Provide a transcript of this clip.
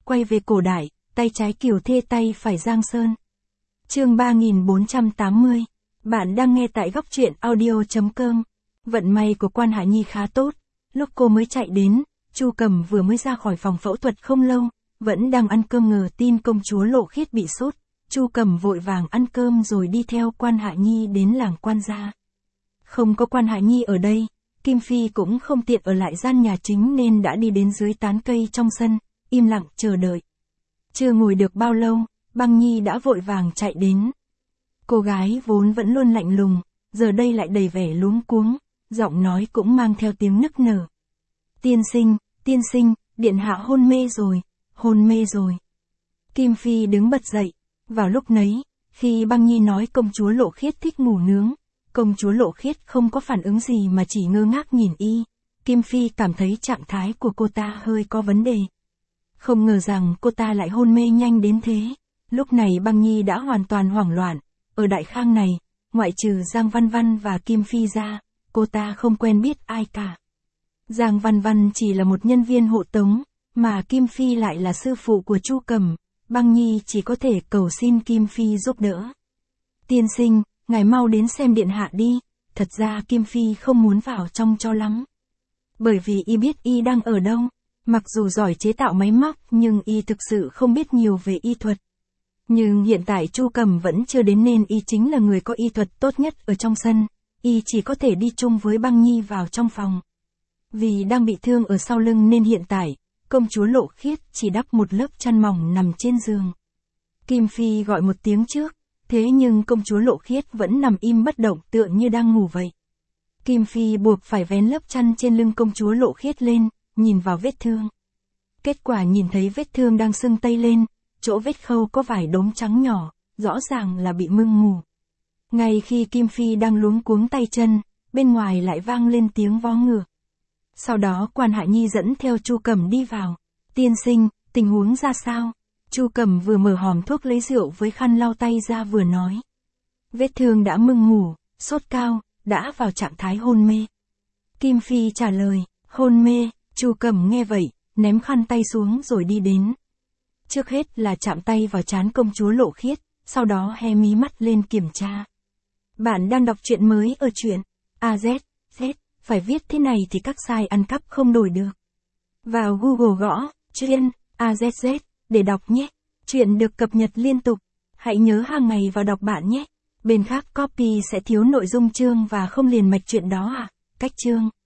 quay về cổ đại, tay trái Kiều Thê tay phải Giang Sơn. Chương 3480. Bạn đang nghe tại góc truyện audio.com. Vận may của Quan Hạ Nhi khá tốt. Lúc cô mới chạy đến, Chu Cầm vừa mới ra khỏi phòng phẫu thuật không lâu, vẫn đang ăn cơm ngờ tin công chúa Lộ Khiết bị sốt. Chu Cầm vội vàng ăn cơm rồi đi theo Quan Hạ Nhi đến làng Quan gia. Không có Quan Hạ Nhi ở đây, Kim Phi cũng không tiện ở lại gian nhà chính nên đã đi đến dưới tán cây trong sân, im lặng chờ đợi. Chưa ngồi được bao lâu, Băng Nhi đã vội vàng chạy đến. Cô gái vốn vẫn luôn lạnh lùng, giờ đây lại đầy vẻ luống cuống, giọng nói cũng mang theo tiếng nức nở. Tiên sinh, điện hạ hôn mê rồi. Kim Phi đứng bật dậy. Vào lúc nấy, khi Băng Nhi nói công chúa Lộ Khiết thích ngủ nướng, công chúa Lộ Khiết không có phản ứng gì mà chỉ ngơ ngác nhìn y. Kim Phi cảm thấy trạng thái của cô ta hơi có vấn đề. Không ngờ rằng cô ta lại hôn mê nhanh đến thế. Lúc này Băng Nhi đã hoàn toàn hoảng loạn. Ở Đại Khang này, ngoại trừ Giang Văn Văn và Kim Phi ra, cô ta không quen biết ai cả. Giang Văn Văn chỉ là một nhân viên hộ tống, mà Kim Phi lại là sư phụ của Chu Cầm. Băng Nhi chỉ có thể cầu xin Kim Phi giúp đỡ. Tiên sinh, ngài mau đến xem điện hạ đi. Thật ra Kim Phi không muốn vào trong cho lắm. Bởi vì y biết y đang ở đâu. Mặc dù giỏi chế tạo máy móc nhưng y thực sự không biết nhiều về y thuật. Nhưng hiện tại Chu Cầm vẫn chưa đến nên y chính là người có y thuật tốt nhất ở trong sân. Y chỉ có thể đi chung với Băng Nhi vào trong phòng. Vì đang bị thương ở sau lưng nên hiện tại, công chúa Lộ Khiết chỉ đắp một lớp chăn mỏng nằm trên giường. Kim Phi gọi một tiếng trước, thế nhưng công chúa Lộ Khiết vẫn nằm im bất động tựa như đang ngủ vậy. Kim Phi buộc phải vén lớp chăn trên lưng công chúa Lộ Khiết lên, nhìn vào vết thương. Kết quả nhìn thấy vết thương đang sưng tây lên, chỗ vết khâu có vài đốm trắng nhỏ, rõ ràng là bị mưng mù. Ngay khi Kim Phi đang luống cuống tay chân, bên ngoài lại vang lên tiếng vó ngựa. Sau đó Quan Hạ Nhi dẫn theo Chu Cầm đi vào. Tiên sinh, tình huống ra sao? Chu Cầm vừa mở hòm thuốc lấy rượu với khăn lau tay ra vừa nói. Vết thương đã mưng mủ, sốt cao, đã vào trạng thái hôn mê. Kim Phi trả lời, hôn mê. Chu Cầm nghe vậy, ném khăn tay xuống rồi đi đến. Trước hết là chạm tay vào trán công chúa Lộ Khiết, sau đó hé mí mắt lên kiểm tra. Bạn đang đọc truyện mới ở truyện AZZ. Phải viết thế này thì các site ăn cắp không đổi được. Vào Google gõ truyện AZZ để đọc nhé. Truyện được cập nhật liên tục. Hãy nhớ hàng ngày vào đọc bạn nhé. Bên khác copy sẽ thiếu nội dung chương và không liền mạch truyện đó à? Cách chương